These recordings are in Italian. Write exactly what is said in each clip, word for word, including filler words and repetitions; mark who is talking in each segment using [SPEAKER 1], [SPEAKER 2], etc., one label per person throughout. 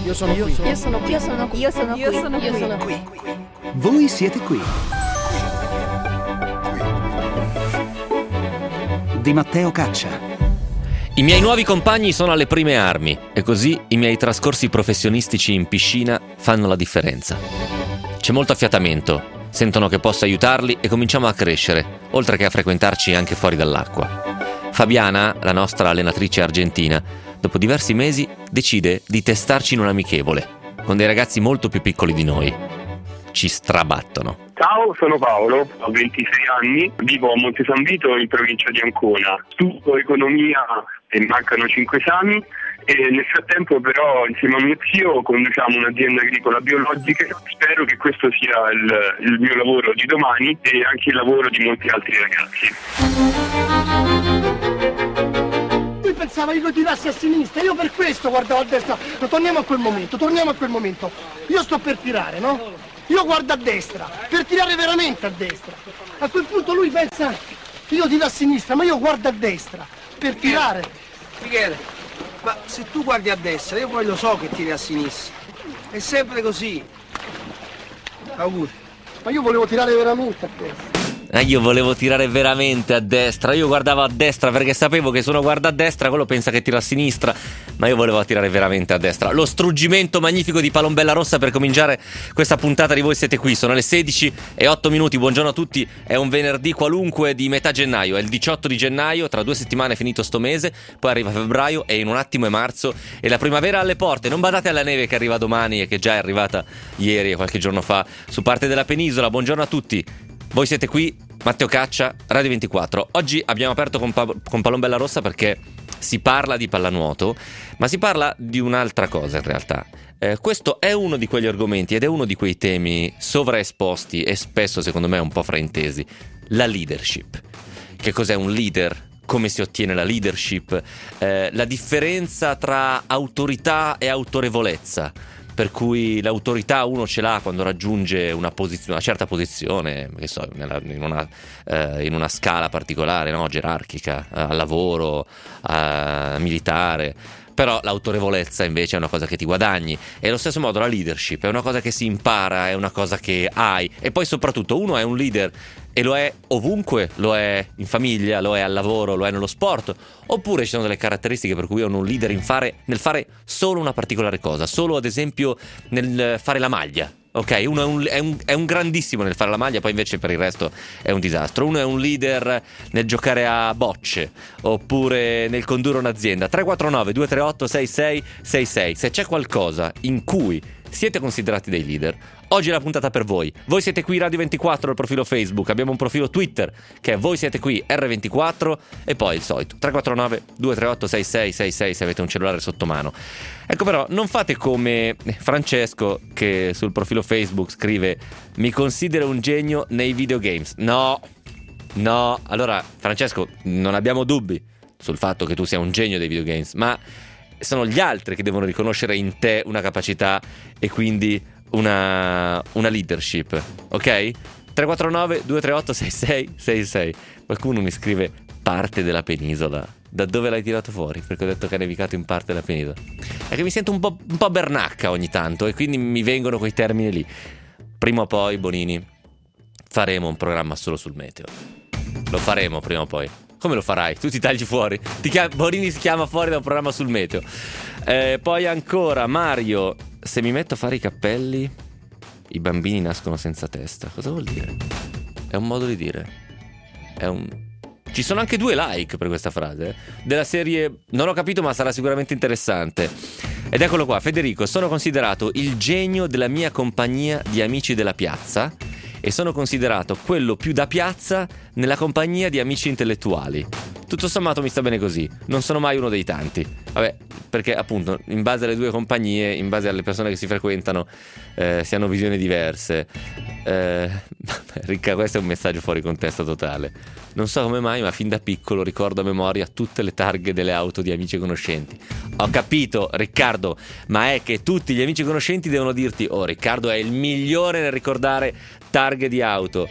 [SPEAKER 1] Io sono qui.
[SPEAKER 2] Io sono qui. Io sono qui.
[SPEAKER 3] Io sono qui.
[SPEAKER 2] Io sono
[SPEAKER 3] Io
[SPEAKER 2] qui.
[SPEAKER 3] sono qui.
[SPEAKER 4] Voi siete qui. Di Matteo Caccia.
[SPEAKER 5] I miei nuovi compagni sono alle prime armi e così i miei trascorsi professionistici in piscina fanno la differenza. C'è molto affiatamento, sentono che posso aiutarli e cominciamo a crescere, oltre che a frequentarci anche fuori dall'acqua. Fabiana, la nostra allenatrice argentina, dopo diversi mesi decide di testarci in un amichevole, con dei ragazzi molto più piccoli di noi. Ci strabattono.
[SPEAKER 6] Ciao, sono Paolo, ho ventisei anni, vivo a Monte San Vito in provincia di Ancona. Studio economia e mancano cinque esami e nel frattempo però insieme a mio zio conduciamo un'azienda agricola biologica. Spero che questo sia il, il mio lavoro di domani e anche il lavoro di molti altri ragazzi.
[SPEAKER 1] Lui pensava che io tirassi a sinistra, io per questo guardavo a destra. Ma torniamo a quel momento, torniamo a quel momento. Io sto per tirare, no? Io guardo a destra, per tirare veramente a destra. A quel punto lui pensa che io tiro a sinistra, ma io guardo a destra, per tirare.
[SPEAKER 7] Michele, ma se tu guardi a destra, io poi lo so che tiri a sinistra. È sempre così. Auguri.
[SPEAKER 1] Ma io volevo tirare veramente a destra.
[SPEAKER 5] Ah, io volevo tirare veramente a destra. Io guardavo a destra perché sapevo che se uno guarda a destra quello pensa che tira a sinistra, ma io volevo tirare veramente a destra. Lo struggimento magnifico di Palombella Rossa per cominciare questa puntata di Voi Siete Qui. Sono le sedici e otto minuti. Buongiorno a tutti. È un venerdì qualunque di metà gennaio. È il diciotto di gennaio. Tra due settimane è finito sto mese. Poi arriva febbraio e in un attimo è marzo e la primavera alle porte. Non badate alla neve che arriva domani e che già è arrivata ieri e qualche giorno fa su parte della penisola. Buongiorno a tutti. Voi siete qui, Matteo Caccia, Radio ventiquattro. Oggi abbiamo aperto con, pa- con Palombella Rossa perché si parla di pallanuoto, ma si parla di un'altra cosa in realtà. Eh, questo è uno di quegli argomenti ed è uno di quei temi sovraesposti e spesso secondo me un po' fraintesi. La leadership. Che cos'è un leader? Come si ottiene la leadership? Eh, la differenza tra autorità e autorevolezza. Per cui l'autorità uno ce l'ha quando raggiunge una, posizione, una certa posizione, che so, nella, in, una, eh, in una scala particolare, no? Gerarchica, eh, al lavoro, eh, militare. Però l'autorevolezza invece è una cosa che ti guadagni. E allo stesso modo la leadership è una cosa che si impara, è una cosa che hai. E poi soprattutto uno è un leader e lo è ovunque, lo è in famiglia, lo è al lavoro, lo è nello sport. Oppure ci sono delle caratteristiche per cui uno è un leader in fare, nel fare solo una particolare cosa. Solo ad esempio nel fare la maglia. Ok, uno è un, è, un, è un grandissimo nel fare la maglia, poi invece per il resto è un disastro. Uno è un leader nel giocare a bocce oppure nel condurre un'azienda. Tre quattro nove due tre otto sei sei sei sei. Se c'è qualcosa in cui siete considerati dei leader, oggi è la puntata per voi. Voi siete qui Radio ventiquattro, il profilo Facebook, abbiamo un profilo Twitter che è Voi siete qui erre ventiquattro e poi il solito tre quattro nove due tre otto sei sei sei sei se avete un cellulare sotto mano. Ecco, però non fate come Francesco che sul profilo Facebook scrive: mi considero un genio nei videogames. No, no, allora Francesco, non abbiamo dubbi sul fatto che tu sia un genio dei videogames, ma sono gli altri che devono riconoscere in te una capacità e quindi una, una leadership, ok? tre quattro nove due tre otto sei sei sei sei. Qualcuno mi scrive parte della penisola. Da dove l'hai tirato fuori? Perché ho detto che ha nevicato in parte della penisola. È che mi sento un po', un po' bernacca ogni tanto e quindi mi vengono quei termini lì. Prima o poi, Bonini, faremo un programma solo sul meteo. Lo faremo prima o poi. Come lo farai? Tu ti tagli fuori. Ti chiam- Bonini si chiama fuori da un programma sul meteo. Eh, poi ancora Mario: se mi metto a fare i cappelli, i bambini nascono senza testa. Cosa vuol dire? È un modo di dire. È un... Ci sono anche due like per questa frase, eh? Della serie non ho capito ma sarà sicuramente interessante. Ed eccolo qua: Federico, sono considerato il genio della mia compagnia di amici della piazza e sono considerato quello più da piazza nella compagnia di amici intellettuali. Tutto sommato mi sta bene così, non sono mai uno dei tanti. Vabbè, perché appunto in base alle due compagnie, in base alle persone che si frequentano, eh, si hanno visioni diverse. eh, Ricca, questo è un messaggio fuori contesto totale. Non so come mai, ma fin da piccolo ricordo a memoria tutte le targhe delle auto di amici e conoscenti. Ho capito, Riccardo, ma è che tutti gli amici e conoscenti devono dirti: oh, Riccardo è il migliore nel ricordare targhe di auto.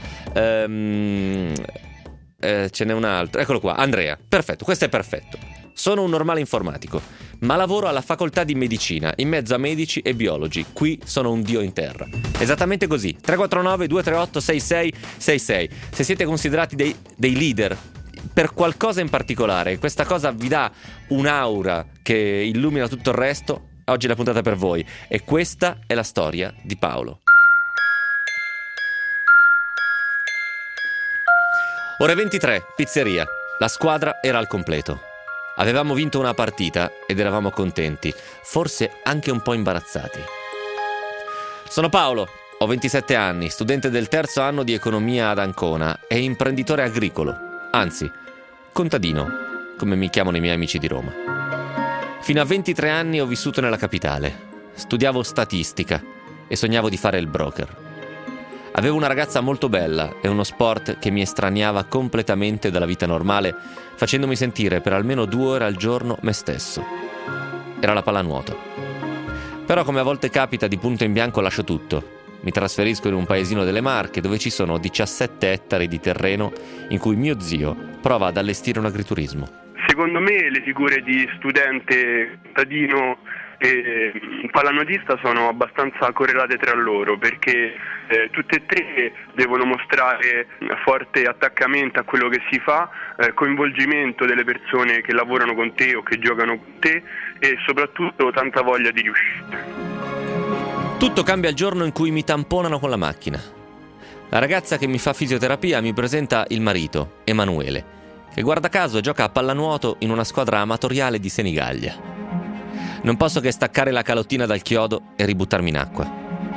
[SPEAKER 5] Ehm... Eh, ce n'è un altro, eccolo qua, Andrea. Perfetto, questo è perfetto. Sono un normale informatico, ma lavoro alla facoltà di medicina, in mezzo a medici e biologi. Qui sono un dio in terra. Esattamente così. tre quattro nove due tre otto sei sei sei sei. Se siete considerati dei, dei leader per qualcosa in particolare, questa cosa vi dà un'aura che illumina tutto il resto, oggi è la puntata per voi. E questa è la storia di Paolo. Ore ventitré, pizzeria. La squadra era al completo. Avevamo vinto una partita ed eravamo contenti, forse anche un po' imbarazzati. Sono Paolo, ho ventisette anni, studente del terzo anno di economia ad Ancona e imprenditore agricolo, anzi, contadino, come mi chiamano i miei amici di Roma. Fino a ventitré anni ho vissuto nella capitale, studiavo statistica e sognavo di fare il broker. Avevo una ragazza molto bella e uno sport che mi estraniava completamente dalla vita normale, facendomi sentire per almeno due ore al giorno me stesso. Era la pallanuoto. Però, come a volte capita, di punto in bianco lascio tutto. Mi trasferisco in un paesino delle Marche dove ci sono diciassette ettari di terreno in cui mio zio prova ad allestire un agriturismo.
[SPEAKER 6] Secondo me le figure di studente, contadino e pallanuotista sono abbastanza correlate tra loro, perché eh, tutte e tre devono mostrare forte attaccamento a quello che si fa, eh, coinvolgimento delle persone che lavorano con te o che giocano con te e soprattutto tanta voglia di riuscire.
[SPEAKER 5] Tutto cambia il giorno in cui mi tamponano con la macchina. La ragazza che mi fa fisioterapia mi presenta il marito, Emanuele, che guarda caso gioca a pallanuoto in una squadra amatoriale di Senigallia. Non posso che staccare la calottina dal chiodo e ributtarmi in acqua.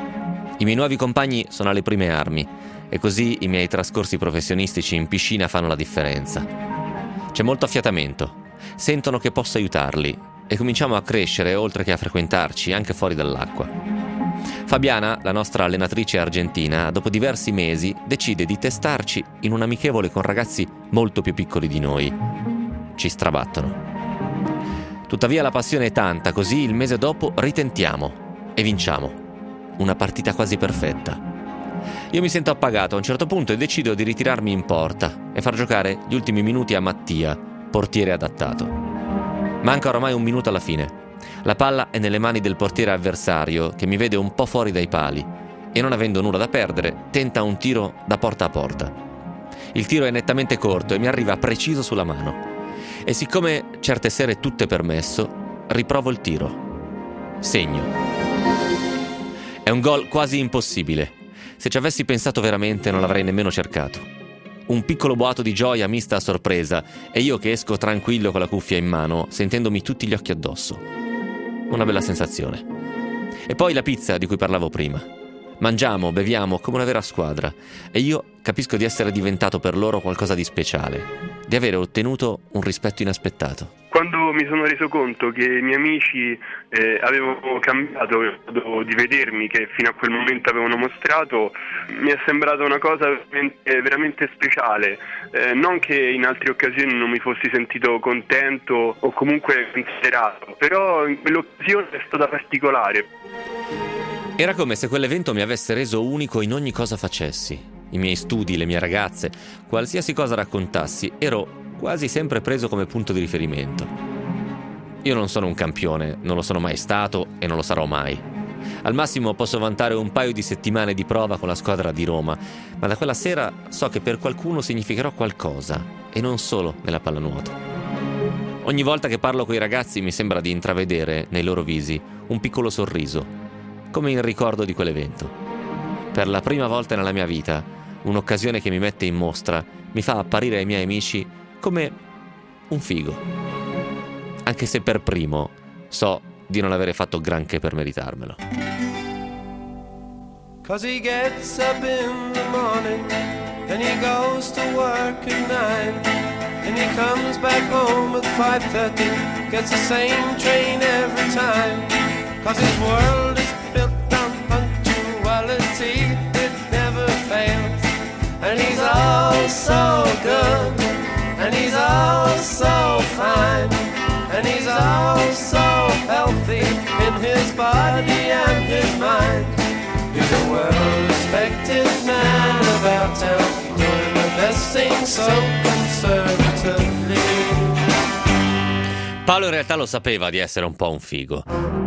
[SPEAKER 5] I miei nuovi compagni sono alle prime armi e così i miei trascorsi professionistici in piscina fanno la differenza. C'è molto affiatamento, sentono che posso aiutarli e cominciamo a crescere oltre che a frequentarci anche fuori dall'acqua. Fabiana, la nostra allenatrice argentina, dopo diversi mesi decide di testarci in un amichevole con ragazzi molto più piccoli di noi. Ci strabattono. Tuttavia la passione è tanta, così il mese dopo ritentiamo e vinciamo. Una partita quasi perfetta. Io mi sento appagato a un certo punto e decido di ritirarmi in porta e far giocare gli ultimi minuti a Mattia, portiere adattato. Manca oramai un minuto alla fine. La palla è nelle mani del portiere avversario, che mi vede un po' fuori dai pali e, non avendo nulla da perdere, tenta un tiro da porta a porta. Il tiro è nettamente corto e mi arriva preciso sulla mano. E siccome certe sere tutto è permesso, riprovo il tiro. Segno. È un gol quasi impossibile. Se ci avessi pensato veramente non l'avrei nemmeno cercato. Un piccolo boato di gioia mista a sorpresa e io che esco tranquillo con la cuffia in mano, sentendomi tutti gli occhi addosso. Una bella sensazione. E poi la pizza di cui parlavo prima. Mangiamo, beviamo come una vera squadra e io capisco di essere diventato per loro qualcosa di speciale, di avere ottenuto un rispetto inaspettato.
[SPEAKER 6] Quando mi sono reso conto che i miei amici eh, avevano cambiato il modo di vedermi, che fino a quel momento avevano mostrato, mi è sembrata una cosa veramente, veramente speciale. Eh, non che in altre occasioni non mi fossi sentito contento o comunque considerato, però in quell'occasione è stata particolare.
[SPEAKER 5] Era come se quell'evento mi avesse reso unico in ogni cosa facessi. I miei studi, le mie ragazze, qualsiasi cosa raccontassi, ero quasi sempre preso come punto di riferimento. Io non sono un campione, non lo sono mai stato e non lo sarò mai. Al massimo posso vantare un paio di settimane di prova con la squadra di Roma, ma da quella sera so che per qualcuno significherò qualcosa, e non solo nella pallanuoto. Ogni volta che parlo coi ragazzi mi sembra di intravedere nei loro visi un piccolo sorriso, come in ricordo di quell'evento. Per la prima volta nella mia vita, un'occasione che mi mette in mostra mi fa apparire ai miei amici come un figo. Anche se per primo so di non avere fatto granché per meritarmelo.
[SPEAKER 2] Cause he gets up in the morning and he goes to work at nine and he comes back home at five thirty, gets the same train every time. Cause his world is built on punctuality, it never fails. And he's all so good, and he's all so fine, and he's all so healthy in his body and his mind. He's a well-respected man about town, doing the best thing so conservatively.
[SPEAKER 5] Paolo in realtà lo sapeva di essere un po' un figo,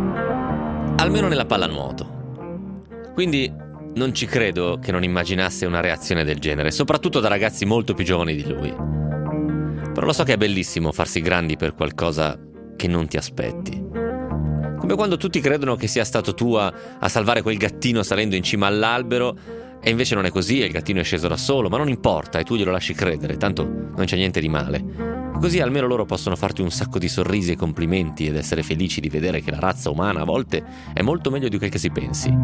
[SPEAKER 5] almeno nella pallanuoto. Quindi non ci credo che non immaginasse una reazione del genere, soprattutto da ragazzi molto più giovani di lui. Però lo so che è bellissimo farsi grandi per qualcosa che non ti aspetti. Come quando tutti credono che sia stato tu a, a salvare quel gattino salendo in cima all'albero, e invece non è così, e il gattino è sceso da solo, ma non importa, e tu glielo lasci credere, tanto non c'è niente di male. Così almeno loro possono farti un sacco di sorrisi e complimenti ed essere felici di vedere che la razza umana a volte è molto meglio di quel che si pensi.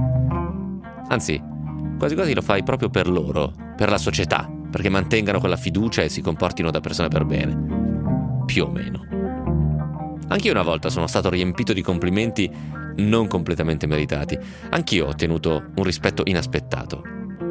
[SPEAKER 5] Anzi, quasi quasi lo fai proprio per loro, per la società, perché mantengano quella fiducia e si comportino da persone per bene. Più o meno. Anch'io una volta sono stato riempito di complimenti non completamente meritati. Anch'io ho ottenuto un rispetto inaspettato.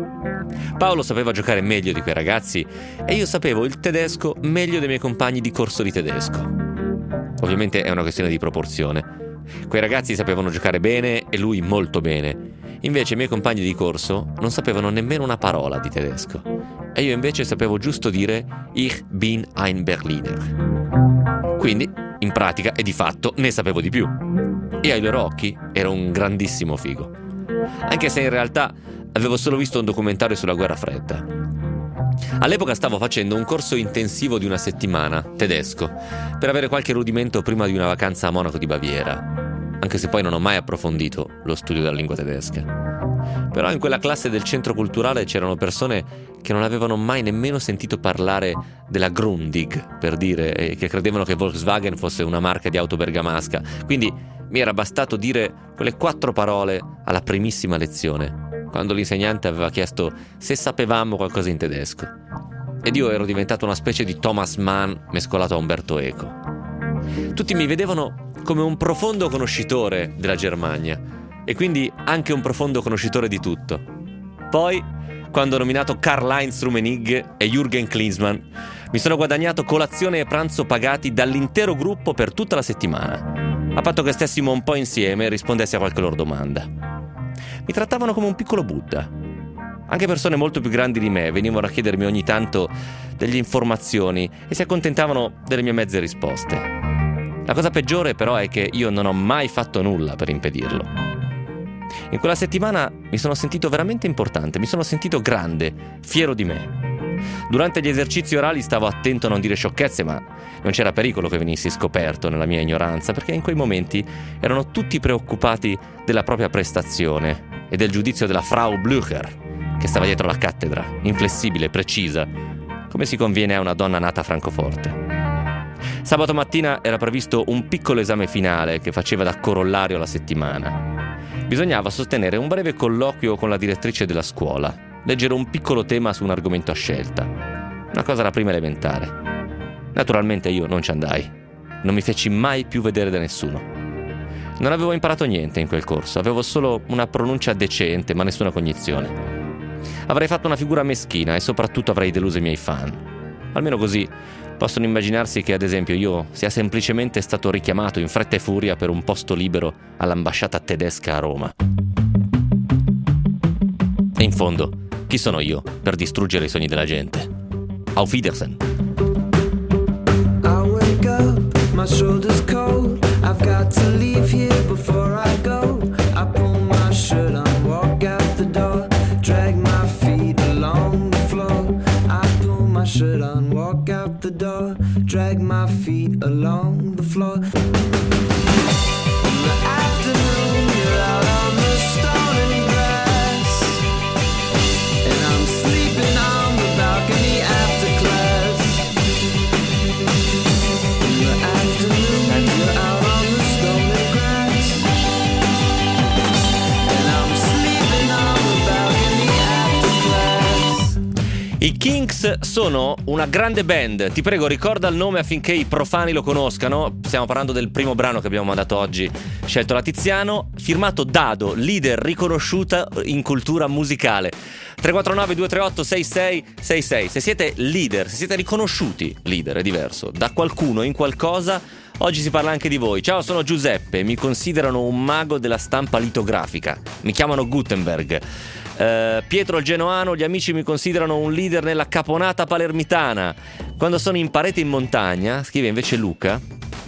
[SPEAKER 5] Paolo sapeva giocare meglio di quei ragazzi e io sapevo il tedesco meglio dei miei compagni di corso di tedesco. Ovviamente è una questione di proporzione. Quei ragazzi sapevano giocare bene e lui molto bene. Invece i miei compagni di corso non sapevano nemmeno una parola di tedesco. E io invece sapevo giusto dire Ich bin ein Berliner. Quindi, in pratica e di fatto, ne sapevo di più. E ai loro occhi ero un grandissimo figo. Anche se in realtà avevo solo visto un documentario sulla guerra fredda. All'epoca stavo facendo un corso intensivo di una settimana, tedesco, per avere qualche rudimento prima di una vacanza a Monaco di Baviera, anche se poi non ho mai approfondito lo studio della lingua tedesca. Però in quella classe del centro culturale c'erano persone che non avevano mai nemmeno sentito parlare della Grundig, per dire, e che credevano che Volkswagen fosse una marca di auto bergamasca. Quindi mi era bastato dire quelle quattro parole alla primissima lezione, quando l'insegnante aveva chiesto se sapevamo qualcosa in tedesco. Ed io ero diventato una specie di Thomas Mann mescolato a Umberto Eco. Tutti mi vedevano come un profondo conoscitore della Germania e quindi anche un profondo conoscitore di tutto. Poi, quando ho nominato Karl-Heinz Rummenigge e Jürgen Klinsmann, mi sono guadagnato colazione e pranzo pagati dall'intero gruppo per tutta la settimana, a patto che stessimo un po' insieme e rispondessi a qualche loro domanda. Mi trattavano come un piccolo Buddha. Anche persone molto più grandi di me venivano a chiedermi ogni tanto delle informazioni e si accontentavano delle mie mezze risposte. La cosa peggiore però è che io non ho mai fatto nulla per impedirlo. In quella settimana mi sono sentito veramente importante, mi sono sentito grande, fiero di me. Durante gli esercizi orali stavo attento a non dire sciocchezze, ma non c'era pericolo che venissi scoperto nella mia ignoranza, perché in quei momenti erano tutti preoccupati della propria prestazione e del giudizio della Frau Blücher, che stava dietro la cattedra, inflessibile, precisa, come si conviene a una donna nata a Francoforte. Sabato mattina era previsto un piccolo esame finale che faceva da corollario alla settimana. Bisognava sostenere un breve colloquio con la direttrice della scuola, leggere un piccolo tema su un argomento a scelta. Una cosa da prima elementare. Naturalmente io non ci andai. Non mi feci mai più vedere da nessuno. Non avevo imparato niente in quel corso, avevo solo una pronuncia decente, ma nessuna cognizione. Avrei fatto una figura meschina e soprattutto avrei deluso i miei fan. Almeno così possono immaginarsi che, ad esempio, io sia semplicemente stato richiamato in fretta e furia per un posto libero all'ambasciata tedesca a Roma. E in fondo, chi sono io per distruggere i sogni della gente? Auf Wiedersehen.
[SPEAKER 2] I wake up, my shoulder's cold. I've got to leave here before I go. I pull my shirt on, walk out the door, drag my feet along the floor. I pull my shirt on, walk out the door, drag my feet along the floor. In the afternoon, you're out on the stone and grass, and I'm sleeping on the balcony after class. In the afternoon, you're out on the stone and grass, and I'm sleeping on the balcony after class.
[SPEAKER 5] I Kinks sono una grande band, ti prego ricorda il nome affinché i profani lo conoscano. Stiamo parlando del primo brano che abbiamo mandato oggi, scelto da Tiziano, firmato Dado, leader riconosciuta in cultura musicale. Tre quattro nove due tre otto sei sei sei sei. Se siete leader, se siete riconosciuti leader, è diverso, da qualcuno in qualcosa, oggi si parla anche di voi. Ciao, sono Giuseppe, mi considerano un mago della stampa litografica, mi chiamano Gutenberg. Uh, Pietro il Genoano, gli amici mi considerano un leader nella caponata palermitana. Quando sono in parete in montagna, scrive invece Luca,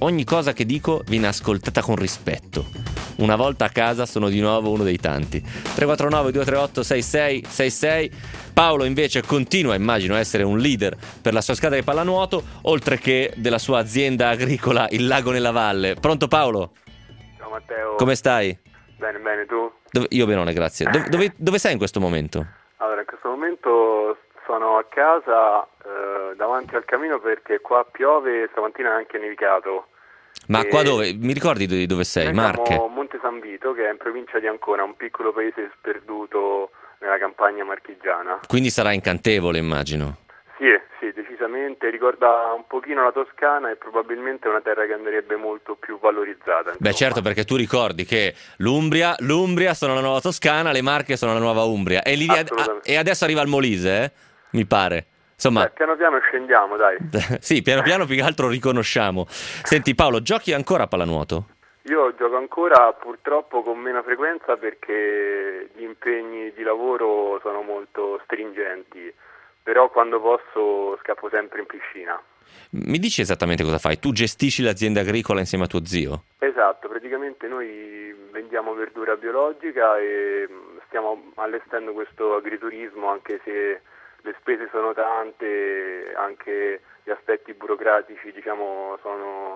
[SPEAKER 5] ogni cosa che dico viene ascoltata con rispetto. Una volta a casa sono di nuovo uno dei tanti. tre quattro nove due tre otto sei sei sei sei. Paolo invece continua, immagino, a essere un leader per la sua squadra di pallanuoto, oltre che della sua azienda agricola Il Lago nella Valle. Pronto Paolo?
[SPEAKER 3] Ciao Matteo.
[SPEAKER 5] Come stai?
[SPEAKER 3] Bene, bene, tu?
[SPEAKER 5] Dove, io benone, grazie. Dove, dove, dove sei in questo momento?
[SPEAKER 3] Allora, in questo momento sono a casa eh, davanti al camino perché qua piove e stamattina è anche nevicato.
[SPEAKER 5] Ma
[SPEAKER 3] e
[SPEAKER 5] qua dove? Mi ricordi di dove sei?
[SPEAKER 3] noi
[SPEAKER 5] Marche?
[SPEAKER 3] siamo a Monte San Vito, che è in provincia di Ancona, un piccolo paese sperduto nella campagna marchigiana.
[SPEAKER 5] Quindi sarà incantevole, immagino.
[SPEAKER 3] Sì, sì, decisamente, ricorda un pochino la Toscana e probabilmente è una terra che andrebbe molto più valorizzata. Insomma.
[SPEAKER 5] Beh certo, perché tu ricordi che l'Umbria, l'Umbria sono la nuova Toscana, le Marche sono la nuova Umbria e, lì, a, e adesso arriva il Molise, eh? Mi pare. Insomma,
[SPEAKER 3] Beh, piano piano scendiamo, dai.
[SPEAKER 5] Sì, piano piano più che altro riconosciamo. Senti Paolo, giochi ancora a pallanuoto?
[SPEAKER 3] Io gioco ancora, purtroppo con meno frequenza perché gli impegni di lavoro sono molto stringenti, però quando posso scappo sempre in piscina.
[SPEAKER 5] Mi dici esattamente cosa fai? Tu gestisci l'azienda agricola insieme a tuo zio?
[SPEAKER 3] Esatto, praticamente noi vendiamo verdura biologica e stiamo allestendo questo agriturismo, anche se le spese sono tante, anche gli aspetti burocratici, diciamo, sono,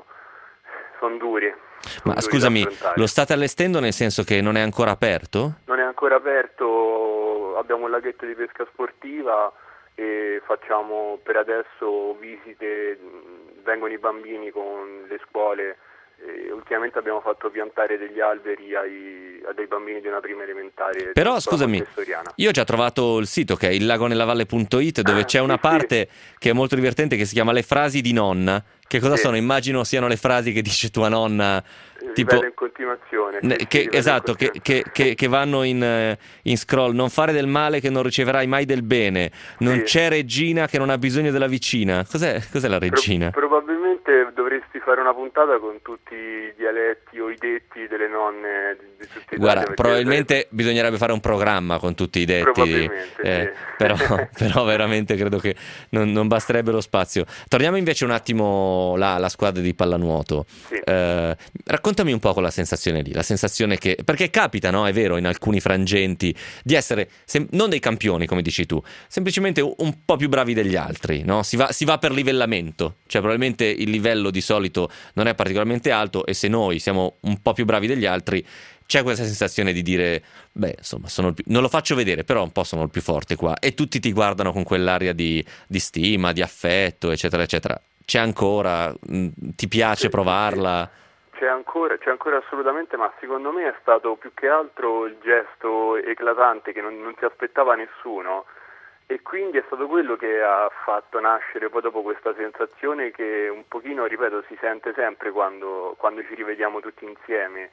[SPEAKER 3] sono duri. Sono
[SPEAKER 5] Ma
[SPEAKER 3] duri
[SPEAKER 5] scusami, lo state allestendo nel senso che non è ancora aperto?
[SPEAKER 3] Non è ancora aperto, abbiamo un laghetto di pesca sportiva e facciamo per adesso visite, vengono i bambini con le scuole. E ultimamente abbiamo fatto piantare degli alberi ai, a dei bambini di una prima elementare.
[SPEAKER 5] Però scusami, io ho già trovato il sito che è il lago nella valle punto it dove c'è una parte che è molto divertente che si chiama Le frasi di nonna. Che cosa
[SPEAKER 3] sì.
[SPEAKER 5] sono? Immagino siano le frasi che dice tua nonna, tipo
[SPEAKER 3] in continuazione
[SPEAKER 5] ne,
[SPEAKER 3] sì,
[SPEAKER 5] che,
[SPEAKER 3] sì,
[SPEAKER 5] esatto,
[SPEAKER 3] in
[SPEAKER 5] che,
[SPEAKER 3] continuazione.
[SPEAKER 5] che, che, che vanno in, in scroll. Non fare del male che non riceverai mai del bene. Non
[SPEAKER 3] sì.
[SPEAKER 5] c'è regina che non ha bisogno della vicina. Cos'è, cos'è la regina?
[SPEAKER 3] Pro- probabilmente dovresti fare una puntata con tutti i dialetti o i detti delle nonne di, di tutti i
[SPEAKER 5] Guarda,
[SPEAKER 3] Italia,
[SPEAKER 5] probabilmente
[SPEAKER 3] sarebbe...
[SPEAKER 5] bisognerebbe fare un programma con tutti i detti,
[SPEAKER 3] Probabilmente,
[SPEAKER 5] eh,
[SPEAKER 3] sì.
[SPEAKER 5] però, però veramente credo che non, non basterebbe lo spazio. Torniamo invece un attimo là alla squadra di pallanuoto.
[SPEAKER 3] Sì.
[SPEAKER 5] Eh, raccontami un po' quella sensazione lì, la sensazione che, perché capita, no? È vero, in alcuni frangenti di essere sem- non dei campioni, come dici tu, semplicemente un, un po' più bravi degli altri, no? Si va, si va per livellamento, cioè probabilmente il livello di solito non è particolarmente alto e se noi siamo un po' più bravi degli altri c'è questa sensazione di dire beh insomma sono il più... non lo faccio vedere però un po' sono il più forte qua e tutti ti guardano con quell'aria di, di stima, di affetto eccetera eccetera. C'è ancora? Ti piace
[SPEAKER 3] sì,
[SPEAKER 5] provarla?
[SPEAKER 3] C'è ancora, c'è ancora assolutamente, ma secondo me è stato più che altro il gesto eclatante che non, non si aspettava nessuno e quindi è stato quello che ha fatto nascere poi dopo questa sensazione che un pochino, ripeto, si sente sempre quando, quando ci rivediamo tutti insieme.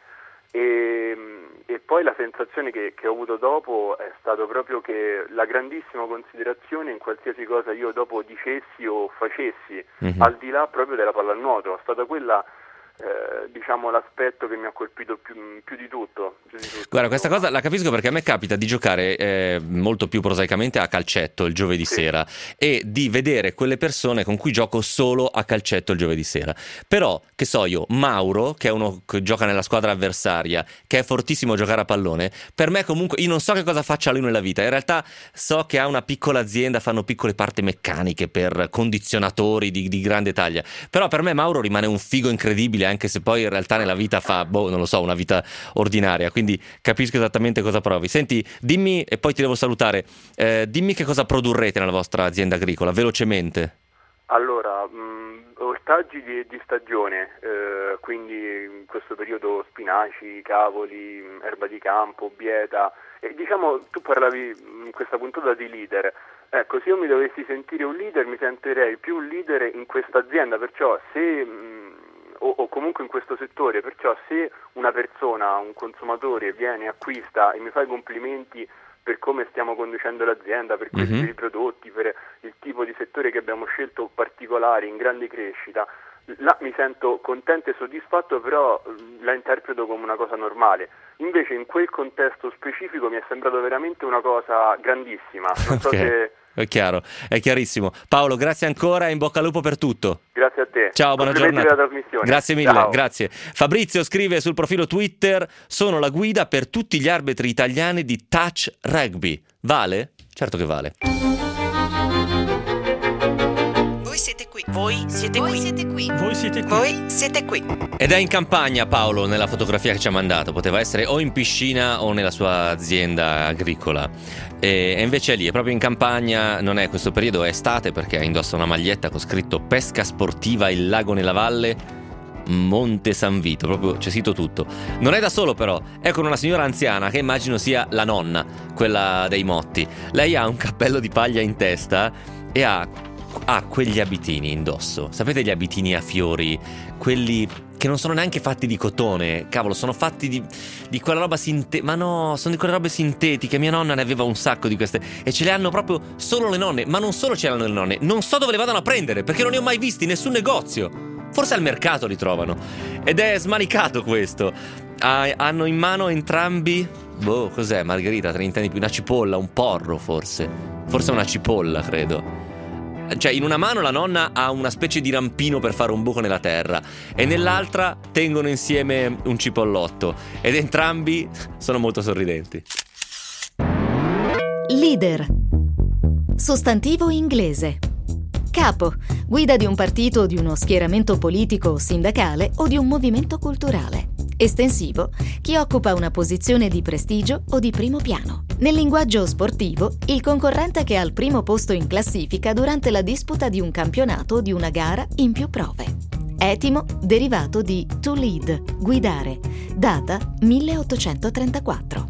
[SPEAKER 3] E, e poi la sensazione che, che ho avuto dopo è stato proprio che la grandissima considerazione in qualsiasi cosa io dopo dicessi o facessi, mm-hmm. al di là proprio della pallanuoto, è stata quella eh, diciamo l'aspetto che mi ha colpito più, più di tutto, più di tutto.
[SPEAKER 5] Guarda, questa cosa la capisco perché a me capita di giocare eh, molto più prosaicamente a calcetto il giovedì sì. sera e di vedere quelle persone con cui gioco solo a calcetto il giovedì sera. Però, che so io, Mauro, che è uno che gioca nella squadra avversaria, che è fortissimo a giocare a pallone, per me comunque, io non so che cosa faccia lui nella vita, in realtà so che ha una piccola azienda, fanno piccole parti meccaniche per condizionatori di, di grande taglia, però per me Mauro rimane un figo incredibile anche se poi in realtà nella vita fa, boh, non lo so, una vita ordinaria, quindi capisco esattamente cosa provi. Senti, dimmi, e poi ti devo salutare, eh, dimmi che cosa produrrete nella vostra azienda agricola, velocemente.
[SPEAKER 3] Allora, mh, ortaggi di, di stagione, eh, quindi in questo periodo spinaci, cavoli, erba di campo, bieta, e diciamo tu parlavi in questa puntata di leader. Ecco, se io mi dovessi sentire un leader mi sentirei più un leader in questa azienda, perciò se... Mh, O, o comunque in questo settore, perciò se una persona, un consumatore viene, acquista e mi fa i complimenti per come stiamo conducendo l'azienda, per questi mm-hmm. prodotti, per il tipo di settore che abbiamo scelto particolare, in grande crescita, là mi sento contento e soddisfatto, però la interpreto come una cosa normale. Invece in quel contesto specifico mi è sembrato veramente una cosa grandissima, non so
[SPEAKER 5] okay.
[SPEAKER 3] se...
[SPEAKER 5] è chiaro, è chiarissimo. Paolo, grazie ancora e in bocca al lupo per tutto.
[SPEAKER 3] Grazie a te.
[SPEAKER 5] Ciao, buona
[SPEAKER 3] Complimenti
[SPEAKER 5] giornata.
[SPEAKER 3] per la trasmissione.
[SPEAKER 5] Grazie mille,
[SPEAKER 3] Ciao.
[SPEAKER 5] grazie. Fabrizio scrive sul profilo Twitter: sono la guida per tutti gli arbitri italiani di touch rugby. Vale? Certo che vale.
[SPEAKER 8] Voi siete qui. Voi siete
[SPEAKER 9] Voi
[SPEAKER 8] qui.
[SPEAKER 9] siete qui.
[SPEAKER 10] Voi siete qui.
[SPEAKER 8] Voi siete qui.
[SPEAKER 5] Ed è in campagna Paolo nella fotografia che ci ha mandato. Poteva essere o in piscina o nella sua azienda agricola. E invece è lì, è proprio in campagna. Non è questo periodo, è estate, perché indossa una maglietta con scritto pesca sportiva il lago nella valle Monte San Vito. Proprio c'è scritto tutto. Non è da solo però, è con una signora anziana che immagino sia la nonna, quella dei Motti. Lei ha un cappello di paglia in testa e ha ha quegli abitini indosso. Sapete, gli abitini a fiori, quelli che non sono neanche fatti di cotone, cavolo, sono fatti di, di quella roba sintetica. Ma no, sono di quelle robe sintetiche. Mia nonna ne aveva un sacco di queste e ce le hanno proprio solo le nonne. Ma non solo ce le hanno le nonne, non so dove le vadano a prendere, perché non ne ho mai visti in nessun negozio. Forse al mercato li trovano. Ed è smanicato questo. Ha, hanno in mano entrambi, boh, cos'è, Margherita, te ne intendi più? Una cipolla, un porro forse. Forse una cipolla, credo. Cioè, in una mano la nonna ha una specie di rampino per fare un buco nella terra e nell'altra tengono insieme un cipollotto ed entrambi sono molto sorridenti.
[SPEAKER 9] Leader. Sostantivo inglese. Capo. Guida di un partito o di uno schieramento politico o sindacale o di un movimento culturale. Estensivo. Chi occupa una posizione di prestigio o di primo piano. Nel linguaggio sportivo, il concorrente che ha il primo posto in classifica durante la disputa di un campionato o di una gara in più prove. Etimo, derivato di to lead, guidare. Data milleottocentotrentaquattro.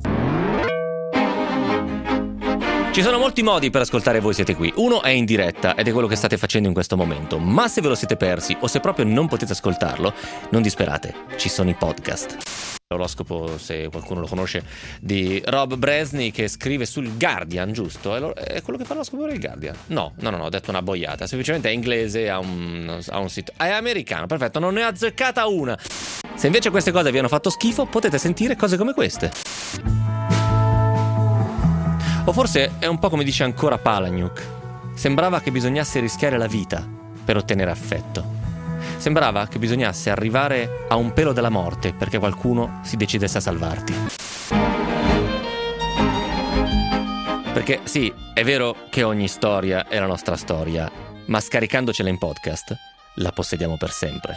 [SPEAKER 5] Ci sono molti modi per ascoltare Voi siete qui. Uno è in diretta ed è quello che state facendo in questo momento. Ma se ve lo siete persi o se proprio non potete ascoltarlo, non disperate, ci sono i podcast. L'oroscopo, se qualcuno lo conosce, di Rob Bresney, che scrive sul Guardian, giusto? È, lo- è quello che fa l'oroscopo del Guardian? No, no, no, no, ho detto una boiata. Semplicemente è inglese, ha un, ha un sito. È americano, perfetto, non ne ho azzeccata una. Se invece queste cose vi hanno fatto schifo, potete sentire cose come queste. O forse è un po' come dice ancora Palahniuk. Sembrava che bisognasse rischiare la vita per ottenere affetto. Sembrava che bisognasse arrivare a un pelo della morte perché qualcuno si decidesse a salvarti. Perché sì, è vero che ogni storia è la nostra storia, ma scaricandocela in podcast la possediamo per sempre.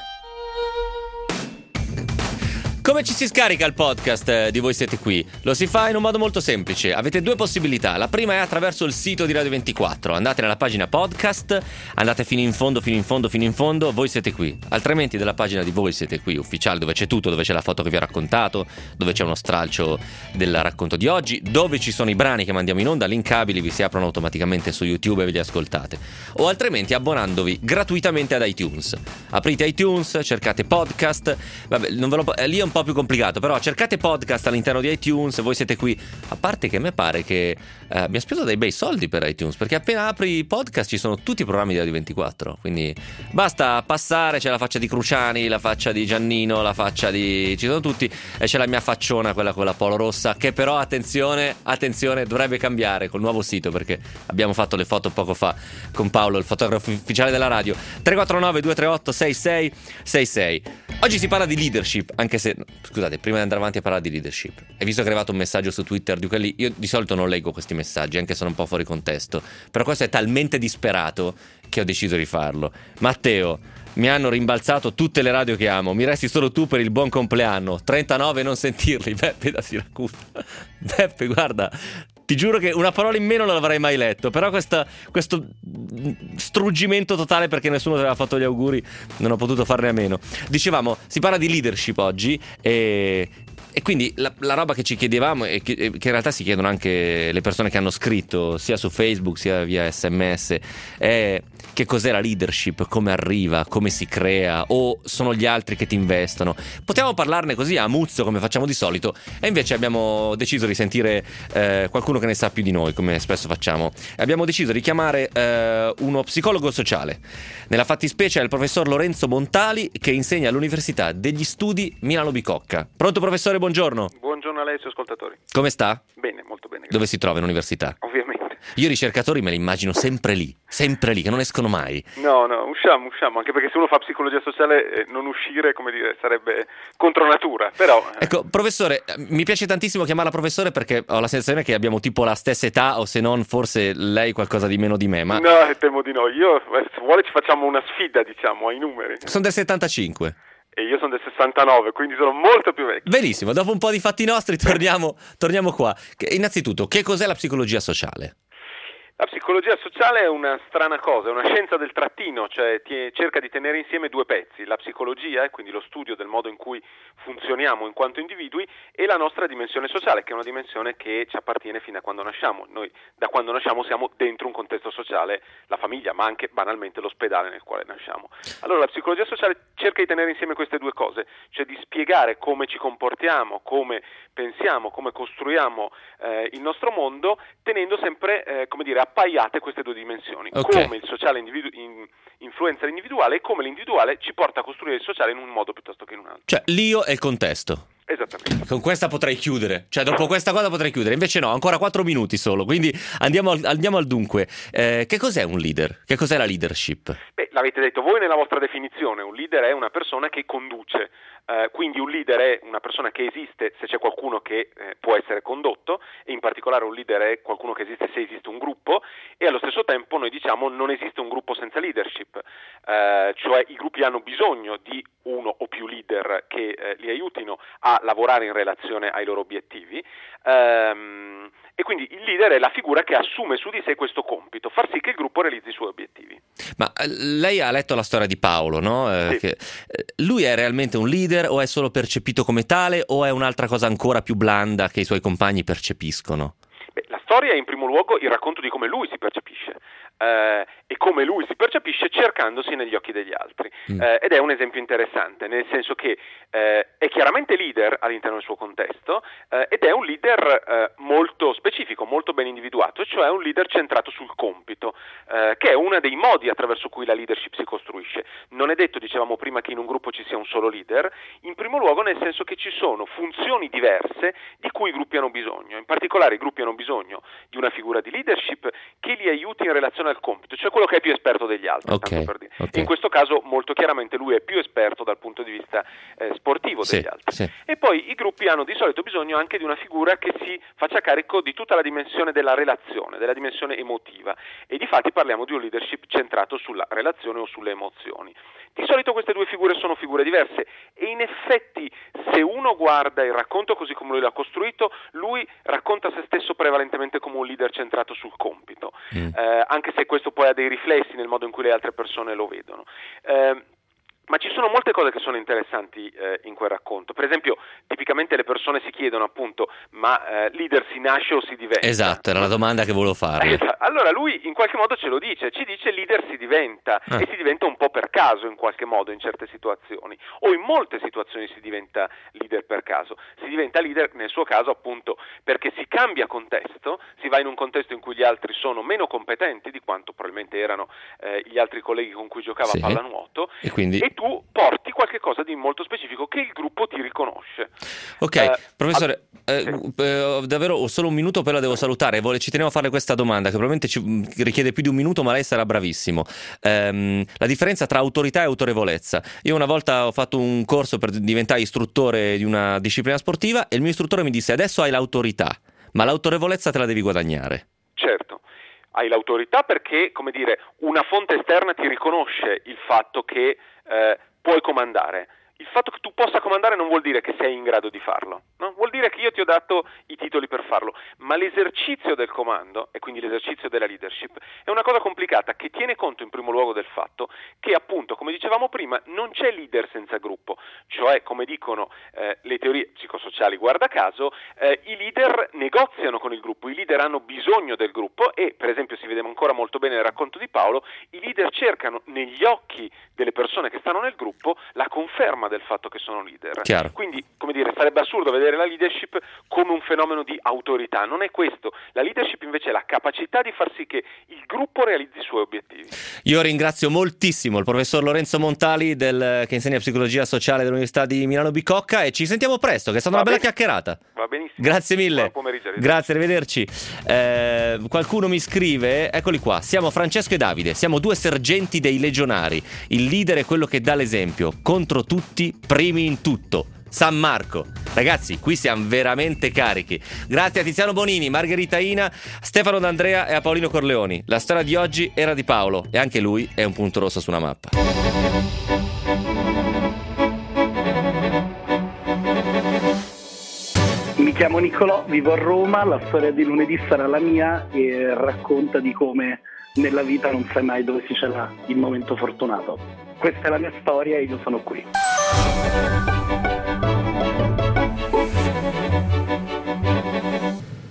[SPEAKER 5] Come ci si scarica il podcast eh, di Voi siete qui? Lo si fa in un modo molto semplice. Avete due possibilità. La prima è attraverso il sito di Radio ventiquattro. Andate nella pagina podcast, andate fino in fondo, fino in fondo, fino in fondo, Voi siete qui. Altrimenti della pagina di Voi siete qui ufficiale, dove c'è tutto, dove c'è la foto che vi ho raccontato, dove c'è uno stralcio del racconto di oggi, dove ci sono i brani che mandiamo in onda, linkabili, vi si aprono automaticamente su YouTube e ve li ascoltate. O altrimenti abbonandovi gratuitamente ad iTunes. Aprite iTunes, cercate podcast, vabbè, non ve lo po- eh, lì è un po' più complicato, però cercate podcast all'interno di iTunes, Voi siete qui. A parte che a me pare che eh, abbiamo speso dei bei soldi per iTunes, perché appena apri podcast ci sono tutti i programmi di Radio ventiquattro, quindi basta passare, c'è la faccia di Cruciani, la faccia di Giannino, la faccia di... ci sono tutti, e c'è la mia facciona, quella con la polo rossa, che però attenzione, attenzione, dovrebbe cambiare col nuovo sito, perché abbiamo fatto le foto poco fa con Paolo, il fotografo ufficiale della radio. Tre quattro nove due tre otto sei sei sei sei. Oggi si parla di leadership, anche se, scusate, prima di andare avanti a parlare di leadership, e visto che è arrivato un messaggio su Twitter di quelli, io di solito non leggo questi messaggi, anche se sono un po' fuori contesto, però questo è talmente disperato che ho deciso di farlo. Matteo, mi hanno rimbalzato tutte le radio che amo, mi resti solo tu per il buon compleanno. trentanove non sentirli, Beppe da Siracusa. Beppe, guarda, ti giuro che una parola in meno non l'avrei mai letto, però questa, questo struggimento totale perché nessuno ti aveva fatto gli auguri, non ho potuto farne a meno. Dicevamo, si parla di leadership oggi e... E quindi la, la roba che ci chiedevamo, e che, che in realtà si chiedono anche le persone che hanno scritto sia su Facebook sia via sms, è che cos'è la leadership, come arriva, come si crea, o sono gli altri che ti investono. Potevamo parlarne così a muzzo come facciamo di solito, e invece abbiamo deciso di sentire eh, qualcuno che ne sa più di noi, come spesso facciamo. Abbiamo deciso di chiamare eh, uno psicologo sociale. Nella fattispecie è il professor Lorenzo Montali, che insegna all'Università degli Studi Milano Bicocca. Pronto professore, buongiorno.
[SPEAKER 11] Buongiorno a lei e ai suoi ascoltatori.
[SPEAKER 5] Come sta?
[SPEAKER 11] Bene, molto bene.
[SPEAKER 5] Dove si trova in università?
[SPEAKER 11] Ovviamente.
[SPEAKER 5] Io i ricercatori me li immagino sempre lì, sempre lì, che non escono mai.
[SPEAKER 10] No, no, usciamo, usciamo, anche perché se uno fa psicologia sociale eh, non uscire, come dire, sarebbe contro natura, però... Eh.
[SPEAKER 5] Ecco, professore, mi piace tantissimo chiamarla professore perché ho la sensazione che abbiamo tipo la stessa età, o se non forse lei qualcosa di meno di me, ma...
[SPEAKER 10] No, temo di no, io, se vuole ci facciamo una sfida, diciamo, ai numeri.
[SPEAKER 5] Sono del settantacinque.
[SPEAKER 10] E io sono del sessantanove, quindi sono molto più vecchio.
[SPEAKER 5] Benissimo, dopo un po' di fatti nostri torniamo, torniamo qua. Innanzitutto, che cos'è la psicologia sociale?
[SPEAKER 10] La psicologia sociale è una strana cosa, è una scienza del trattino, cioè ti, cerca di tenere insieme due pezzi, la psicologia, e quindi lo studio del modo in cui funzioniamo in quanto individui, e la nostra dimensione sociale, che è una dimensione che ci appartiene fino a quando nasciamo. Noi da quando nasciamo siamo dentro un contesto sociale, la famiglia, ma anche banalmente l'ospedale nel quale nasciamo. Allora la psicologia sociale cerca di tenere insieme queste due cose, cioè di spiegare come ci comportiamo, come pensiamo, come costruiamo eh, il nostro mondo, tenendo sempre, eh, come dire, appaiate queste due dimensioni,
[SPEAKER 5] okay.
[SPEAKER 10] Come il sociale individu- in, influenza l'individuale e come l'individuale ci porta a costruire il sociale in un modo piuttosto che in un altro.
[SPEAKER 5] Cioè l'io e il contesto.
[SPEAKER 10] Esattamente.
[SPEAKER 5] Con questa potrei chiudere, cioè dopo questa cosa potrei chiudere, invece no, ancora quattro minuti solo, quindi andiamo al, andiamo al dunque. Eh, che cos'è un leader? Che cos'è la leadership?
[SPEAKER 10] Beh, l'avete detto voi nella vostra definizione, un leader è una persona che conduce, eh, quindi un leader è una persona che esiste se c'è qualcuno che eh, può essere condotto, e in particolare un leader è qualcuno che esiste se esiste un gruppo, e allo stesso tempo noi diciamo non esiste un gruppo senza leadership, eh, cioè i gruppi hanno bisogno di uno o più leader che eh, li aiutino a lavorare in relazione ai loro obiettivi, ehm, e quindi il leader è la figura che assume su di sé questo compito, far sì che il gruppo realizzi i suoi obiettivi.
[SPEAKER 5] Ma eh, lei ha letto la storia di Paolo, no? Eh,
[SPEAKER 10] sì.
[SPEAKER 5] che, eh, lui è realmente un leader o è solo percepito come tale, o è un'altra cosa ancora più blanda che i suoi compagni percepiscono?
[SPEAKER 10] Beh, la storia è in primo luogo il racconto di come lui si percepisce. Eh, e come lui si percepisce cercandosi negli occhi degli altri, mm. eh, ed è un esempio interessante, nel senso che eh, è chiaramente leader all'interno del suo contesto, eh, ed è un leader eh, molto specifico, molto ben individuato, cioè un leader centrato sul compito, eh, che è uno dei modi attraverso cui la leadership si costruisce. Non è detto, dicevamo prima, che in un gruppo ci sia un solo leader, in primo luogo nel senso che ci sono funzioni diverse di cui i gruppi hanno bisogno. In particolare i gruppi hanno bisogno di una figura di leadership che li aiuti in relazione al compito, cioè quello che è più esperto degli altri,
[SPEAKER 5] okay,
[SPEAKER 10] tanto per dire.
[SPEAKER 5] Okay.
[SPEAKER 10] In questo caso molto chiaramente lui è più esperto dal punto di vista eh, sportivo degli
[SPEAKER 5] sì,
[SPEAKER 10] altri.
[SPEAKER 5] Sì.
[SPEAKER 10] E poi i gruppi hanno di solito bisogno anche di una figura che si faccia carico di tutta la dimensione della relazione, della dimensione emotiva, e difatti parliamo di un leadership centrato sulla relazione o sulle emozioni. Di solito queste due figure sono figure diverse, e in effetti se uno guarda il racconto così come lui l'ha costruito, lui racconta se stesso prevalentemente come un leader centrato sul compito, mm. eh, anche se questo poi ha dei riflessi nel modo in cui le altre persone lo vedono. Eh, Ma ci sono molte cose che sono interessanti eh, in quel racconto. Per esempio, tipicamente le persone si chiedono appunto, ma eh, leader si nasce o si diventa?
[SPEAKER 5] Esatto, era la domanda che volevo fare.
[SPEAKER 10] Esatto. Allora lui in qualche modo ce lo dice, ci dice leader si diventa,
[SPEAKER 5] ah.
[SPEAKER 10] e si diventa un po' per caso in qualche modo in certe situazioni, o in molte situazioni si diventa leader per caso. Si diventa leader nel suo caso appunto perché si cambia contesto, si va in un contesto in cui gli altri sono meno competenti di quanto probabilmente erano eh, gli altri colleghi con cui giocava
[SPEAKER 5] sì.
[SPEAKER 10] a pallanuoto,
[SPEAKER 5] e quindi...
[SPEAKER 10] e tu porti qualche cosa di molto specifico che il gruppo ti riconosce.
[SPEAKER 5] Ok,
[SPEAKER 10] eh,
[SPEAKER 5] professore, eh,
[SPEAKER 10] sì.
[SPEAKER 5] eh, davvero ho solo un minuto, poi la devo salutare. Vole, ci tenevo a fare questa domanda che probabilmente ci richiede più di un minuto, ma lei sarà bravissimo. Ehm, la differenza tra autorità e autorevolezza. Io una volta ho fatto un corso per diventare istruttore di una disciplina sportiva e il mio istruttore mi disse: adesso hai l'autorità, ma l'autorevolezza te la devi guadagnare.
[SPEAKER 10] Certo. Hai l'autorità perché, come dire, una fonte esterna ti riconosce il fatto che eh, puoi comandare. Il fatto che tu possa comandare non vuol dire che sei in grado di farlo, no? Vuol dire che io ti ho dato i titoli per farlo, ma l'esercizio del comando, e quindi l'esercizio della leadership, è una cosa complicata che tiene conto in primo luogo del fatto che appunto, come dicevamo prima, non c'è leader senza gruppo, cioè come dicono eh, le teorie psicosociali, guarda caso, eh, i leader negoziano con il gruppo, i leader hanno bisogno del gruppo e, per esempio, si vede ancora molto bene nel racconto di Paolo, i leader cercano negli occhi delle persone che stanno nel gruppo la conferma conferma del fatto che sono leader.
[SPEAKER 5] Chiaro.
[SPEAKER 10] Quindi, come dire, sarebbe assurdo vedere la leadership come un fenomeno di autorità, non è questo. La leadership invece è la capacità di far sì che il gruppo realizzi i suoi obiettivi.
[SPEAKER 5] Io ringrazio moltissimo il professor Lorenzo Montali del, che insegna psicologia sociale dell'Università di Milano Bicocca, e ci sentiamo presto, che è stata
[SPEAKER 10] Va
[SPEAKER 5] una bella
[SPEAKER 10] bene.
[SPEAKER 5] chiacchierata.
[SPEAKER 10] Va benissimo.
[SPEAKER 5] Grazie mille.
[SPEAKER 10] Buon pomeriggio.
[SPEAKER 5] Grazie, arrivederci. Eh, qualcuno mi scrive, eccoli qua, siamo Francesco e Davide, siamo due sergenti dei legionari. Il leader è quello che dà l'esempio, contro tutti, primi in tutto. San Marco. Ragazzi, qui siamo veramente carichi. Grazie a Tiziano Bonini, Margherita Ina, Stefano D'Andrea e a Paolino Corleoni. La storia di oggi era di Paolo e anche lui è un punto rosso su una mappa.
[SPEAKER 11] Mi chiamo Niccolò, vivo a Roma, la storia di lunedì sarà la mia e racconta di come nella vita non sai mai dove si cela il momento fortunato. Questa è la mia storia e io sono qui.